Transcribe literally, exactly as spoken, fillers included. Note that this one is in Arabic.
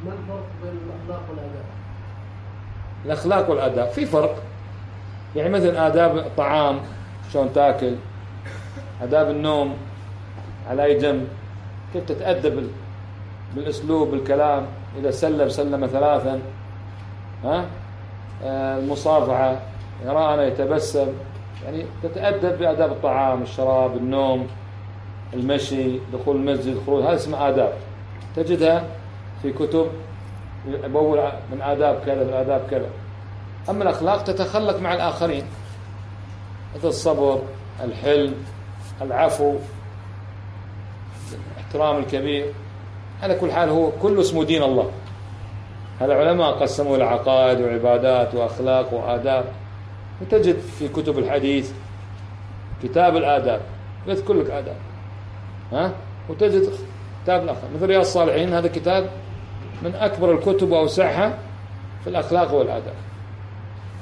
ما الفرق بين الأخلاق والآداب؟ الأخلاق والآداب في فرق. يعني مثلا آداب الطعام شلون تاكل، آداب النوم على أي جنب، كيف تتأدب بالأسلوب بالكلام، إذا سلم سلم ثلاثا، ها المصافحة، يرانا يتبسم، يعني تتأدب بآداب الطعام الشراب النوم المشي دخول المسجد خروج، هذا اسمه آداب تجدها في كتب يبول من آداب كذا بالآداب كذا. أما الأخلاق تتخلق مع الآخرين مثل الصبر الحلم العفو احترام الكبير. على كل حال هو كله اسمه دين الله. هذا العلماء قسموا العقائد وعبادات وأخلاق وآداب، وتجد في كتب الحديث كتاب الآداب يذكر لك آداب، ها وتجد كتاب الآخر مثل رياض الصالحين، هذا كتاب من أكبر الكتب وأوسعها في الأخلاق والآداب.